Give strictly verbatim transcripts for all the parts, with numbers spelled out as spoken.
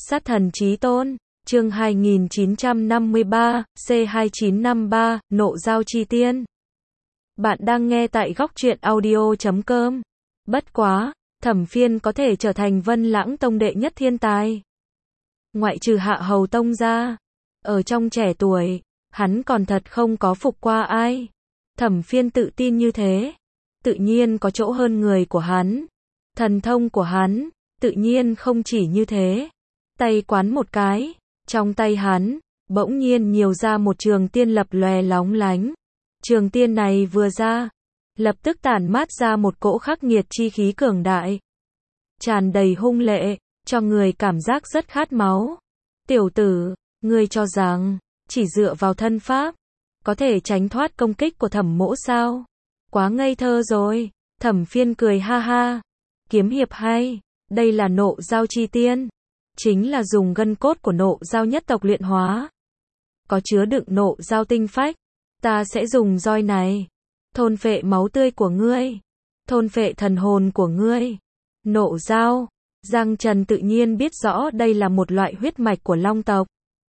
Sát thần chí tôn, chương hai nghìn chín trăm năm mươi ba, C hai chín năm ba, Nộ Giao Chi Tiên. Bạn đang nghe tại góc truyện audio chấm com. Bất quá, Thẩm Phiên có thể trở thành Vân Lãng Tông đệ nhất thiên tài. Ngoại trừ Hạ Hầu Tông ra, ở trong trẻ tuổi, hắn còn thật không có phục qua ai. Thẩm Phiên tự tin như thế, tự nhiên có chỗ hơn người của hắn. Thần thông của hắn, tự nhiên không chỉ như thế. Tay quán một cái, trong tay hắn, bỗng nhiên nhiều ra một trường tiên lập lòe lóng lánh. Trường tiên này vừa ra, lập tức tản mát ra một cỗ khắc nghiệt chi khí cường đại. Tràn đầy hung lệ, cho người cảm giác rất khát máu. Tiểu tử, ngươi cho rằng, chỉ dựa vào thân pháp, có thể tránh thoát công kích của Thẩm mỗ sao? Quá ngây thơ rồi. Thẩm Phiên cười ha ha. Kiếm hiệp hay, đây là Nộ Giao Chi Tiên. Chính là dùng gân cốt của Nộ Giao nhất tộc luyện hóa. Có chứa đựng Nộ Giao tinh phách. Ta sẽ dùng roi này, thôn phệ máu tươi của ngươi, thôn phệ thần hồn của ngươi. Nộ Giao, Giang Trần tự nhiên biết rõ đây là một loại huyết mạch của Long tộc.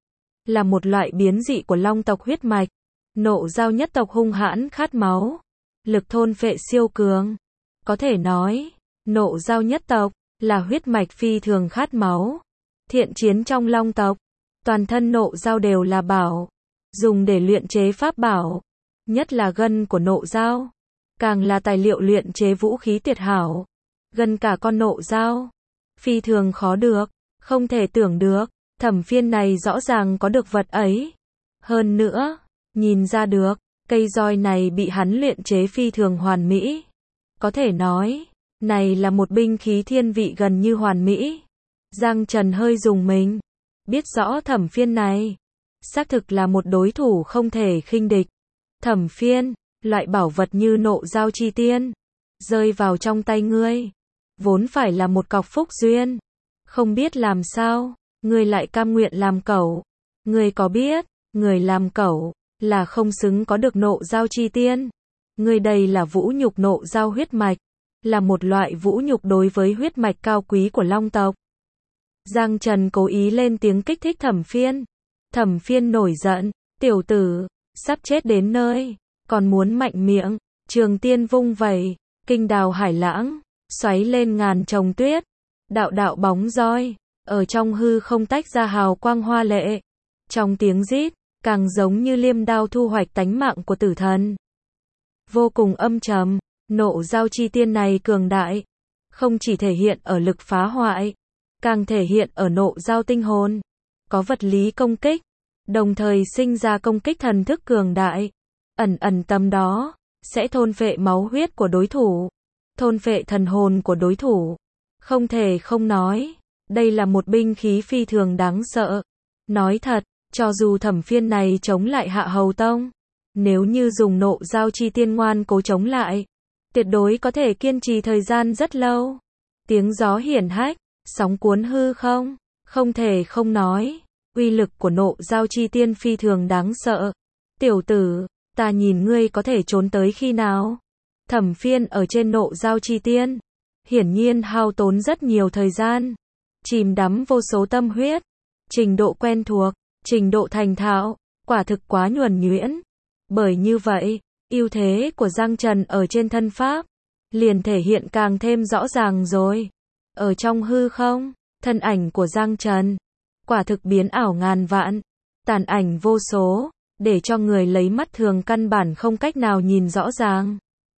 Là một loại biến dị của Long tộc huyết mạch. Nộ Giao nhất tộc hung hãn khát máu, lực thôn phệ siêu cường. Có thể nói, Nộ Giao nhất tộc là huyết mạch phi thường khát máu. Thiện chiến trong Long tộc, toàn thân Nộ Giao đều là bảo, dùng để luyện chế pháp bảo, nhất là gân của Nộ Giao, càng là tài liệu luyện chế vũ khí tuyệt hảo. Gân cả con Nộ Giao, phi thường khó được, không thể tưởng được, Thẩm Phiên này rõ ràng có được vật ấy. Hơn nữa, nhìn ra được, cây roi này bị hắn luyện chế phi thường hoàn mỹ. Có thể nói, này là một binh khí thiên vị gần như hoàn mỹ. Giang Trần hơi rùng mình, biết rõ Thẩm Phiên này xác thực là một đối thủ không thể khinh địch. Thẩm Phiên, loại bảo vật như Nộ Giao Chi Tiên rơi vào trong tay ngươi, vốn phải là một cọc phúc duyên. Không biết làm sao, ngươi lại cam nguyện làm cẩu. Ngươi có biết, người làm cẩu là không xứng có được Nộ Giao Chi Tiên. Ngươi đây là vũ nhục Nộ Giao huyết mạch, là một loại vũ nhục đối với huyết mạch cao quý của Long tộc. Giang Trần cố ý lên tiếng kích thích Thẩm Phiên. Thẩm Phiên nổi giận, tiểu tử, sắp chết đến nơi, còn muốn mạnh miệng. Trường tiên vung vẩy, kinh đào hải lãng, xoáy lên ngàn trồng tuyết. Đạo đạo bóng roi, ở trong hư không tách ra hào quang hoa lệ. Trong tiếng rít, càng giống như liêm đao thu hoạch tánh mạng của tử thần. Vô cùng âm trầm, Nộ Giao Chi Tiên này cường đại, không chỉ thể hiện ở lực phá hoại, càng thể hiện ở Nộ Giao tinh hồn. Có vật lý công kích, đồng thời sinh ra công kích thần thức cường đại. Ẩn ẩn tầm đó, sẽ thôn phệ máu huyết của đối thủ, thôn phệ thần hồn của đối thủ. Không thể không nói, đây là một binh khí phi thường đáng sợ. Nói thật, cho dù Thẩm Phiên này chống lại Hạ Hầu Tông, nếu như dùng Nộ Giao Chi Tiên ngoan cố chống lại, tuyệt đối có thể kiên trì thời gian rất lâu. Tiếng gió hiển hách, sóng cuốn hư không, không thể không nói, uy lực của Nộ Giao Chi Tiên phi thường đáng sợ. Tiểu tử, ta nhìn ngươi có thể trốn tới khi nào? Thẩm Phiên ở trên Nộ Giao Chi Tiên, hiển nhiên hao tốn rất nhiều thời gian, chìm đắm vô số tâm huyết. Trình độ quen thuộc, trình độ thành thạo, quả thực quá nhuần nhuyễn. Bởi như vậy, ưu thế của Giang Trần ở trên thân pháp liền thể hiện càng thêm rõ ràng rồi. Ở trong hư không, thân ảnh của Giang Trần quả thực biến ảo ngàn vạn, tàn ảnh vô số, để cho người lấy mắt thường căn bản không cách nào nhìn rõ ràng.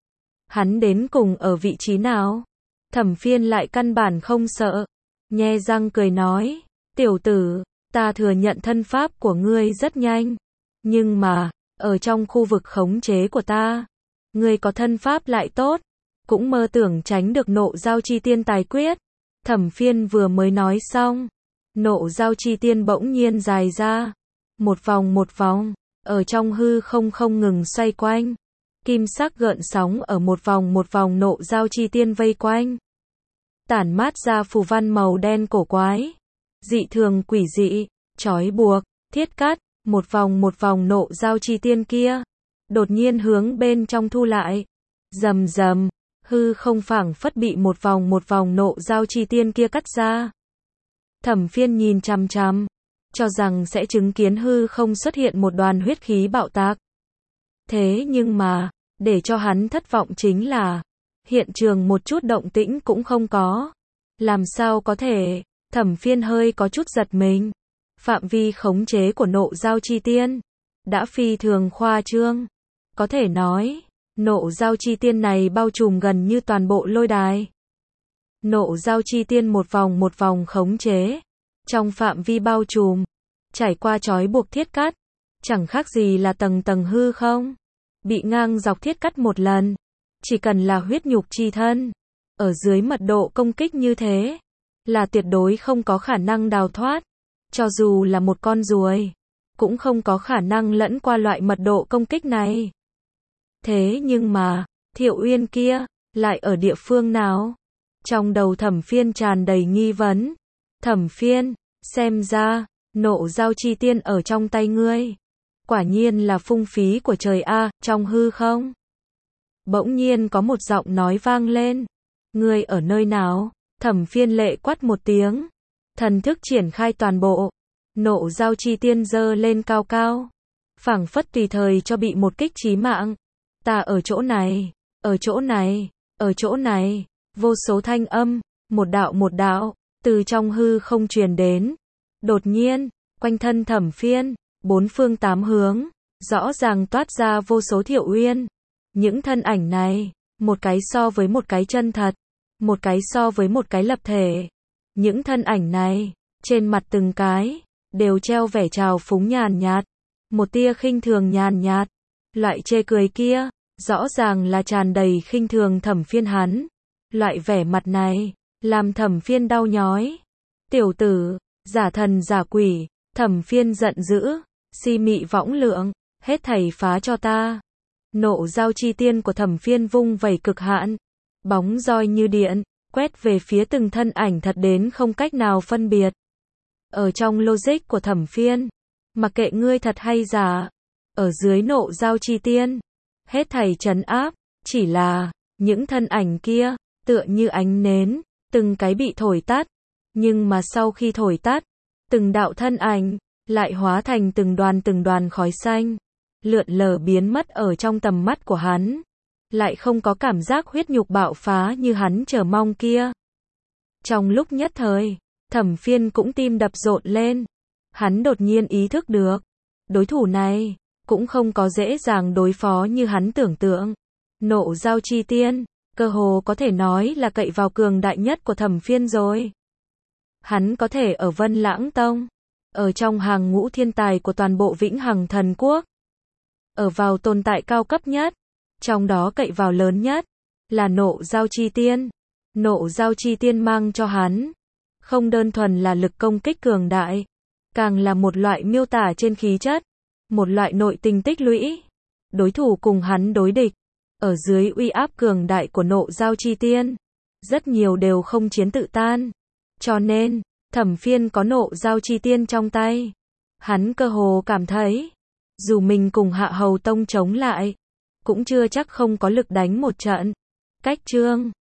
Hắn đến cùng ở vị trí nào? Thẩm Phiên lại căn bản không sợ, nhe răng cười nói, tiểu tử, ta thừa nhận thân pháp của ngươi rất nhanh, nhưng mà, ở trong khu vực khống chế của ta, ngươi có thân pháp lại tốt, cũng mơ tưởng tránh được Nộ Giao Chi Tiên tài quyết. Thẩm Phiên vừa mới nói xong, Nộ Giao Chi Tiên bỗng nhiên dài ra, một vòng một vòng, ở trong hư không không ngừng xoay quanh. Kim sắc gợn sóng ở một vòng một vòng Nộ Giao Chi Tiên vây quanh, tản mát ra phù văn màu đen cổ quái, dị thường quỷ dị, trói buộc, thiết cắt. Một vòng một vòng Nộ Giao Chi Tiên kia, đột nhiên hướng bên trong thu lại. Rầm rầm, hư không phảng phất bị một vòng một vòng Nộ Giao Chi Tiên kia cắt ra. Thẩm Phiên nhìn chằm chằm, cho rằng sẽ chứng kiến hư không xuất hiện một đoàn huyết khí bạo tạc. Thế nhưng mà, để cho hắn thất vọng chính là, hiện trường một chút động tĩnh cũng không có. Làm sao có thể? Thẩm Phiên hơi có chút giật mình. Phạm vi khống chế của Nộ Giao Chi Tiên đã phi thường khoa trương. Có thể nói, Nộ Giao Chi Tiên này bao trùm gần như toàn bộ lôi đài. Nộ Giao Chi Tiên một vòng một vòng khống chế, trong phạm vi bao trùm, trải qua trói buộc thiết cắt, chẳng khác gì là tầng tầng hư không, bị ngang dọc thiết cắt một lần, chỉ cần là huyết nhục chi thân, ở dưới mật độ công kích như thế, là tuyệt đối không có khả năng đào thoát, cho dù là một con ruồi, cũng không có khả năng lẫn qua loại mật độ công kích này. Thế nhưng mà, Thiệu Uyên kia, lại ở địa phương nào? Trong đầu Thẩm Phiên tràn đầy nghi vấn. Thẩm Phiên, xem ra, Nộ Giao Chi Tiên ở trong tay ngươi. Quả nhiên là phung phí của trời a, trong hư không. Bỗng nhiên có một giọng nói vang lên. Ngươi ở nơi nào? Thẩm Phiên lệ quát một tiếng. Thần thức triển khai toàn bộ. Nộ Giao Chi Tiên giơ lên cao cao. Phảng phất tùy thời cho bị một kích chí mạng. Ta ở chỗ này, ở chỗ này, ở chỗ này. Vô số thanh âm, một đạo một đạo, từ trong hư không truyền đến. Đột nhiên, quanh thân Thẩm Phiên, bốn phương tám hướng, rõ ràng toát ra vô số Thiệu Uyên. Những thân ảnh này, một cái so với một cái chân thật, một cái so với một cái lập thể. Những thân ảnh này, trên mặt từng cái, đều treo vẻ trào phúng nhàn nhạt, một tia khinh thường nhàn nhạt. Loại chê cười kia, rõ ràng là tràn đầy khinh thường Thẩm Phiên hắn. Loại vẻ mặt này, làm Thẩm Phiên đau nhói. Tiểu tử, giả thần giả quỷ, Thẩm Phiên giận dữ, si mị võng lượng, hết thảy phá cho ta. Nộ Giao Chi Tiên của Thẩm Phiên vung vẩy cực hạn, bóng roi như điện, quét về phía từng thân ảnh thật đến không cách nào phân biệt. Ở trong logic của Thẩm Phiên, mặc kệ ngươi thật hay giả, ở dưới Nộ Giao Chi Tiên, hết thảy trấn áp, chỉ là, những thân ảnh kia, tựa như ánh nến, từng cái bị thổi tắt, nhưng mà sau khi thổi tắt, từng đạo thân ảnh, lại hóa thành từng đoàn từng đoàn khói xanh, lượn lờ biến mất ở trong tầm mắt của hắn, lại không có cảm giác huyết nhục bạo phá như hắn chờ mong kia. Trong lúc nhất thời, Thẩm Phiên cũng tim đập rộn lên, hắn đột nhiên ý thức được, đối thủ này, cũng không có dễ dàng đối phó như hắn tưởng tượng. Nộ Giao Chi Tiên, cơ hồ có thể nói là cậy vào cường đại nhất của Thẩm Phiên rồi. Hắn có thể ở Vân Lãng Tông, ở trong hàng ngũ thiên tài của toàn bộ Vĩnh Hằng Thần Quốc, ở vào tồn tại cao cấp nhất, trong đó cậy vào lớn nhất, là Nộ Giao Chi Tiên. Nộ Giao Chi Tiên mang cho hắn, không đơn thuần là lực công kích cường đại, càng là một loại miêu tả trên khí chất, một loại nội tình tích lũy. Đối thủ cùng hắn đối địch, ở dưới uy áp cường đại của Nộ Giao Chi Tiên, rất nhiều đều không chiến tự tan. Cho nên, Thẩm Phiên có Nộ Giao Chi Tiên trong tay, hắn cơ hồ cảm thấy, dù mình cùng Hạ Hầu Tông chống lại, cũng chưa chắc không có lực đánh một trận. Cách chương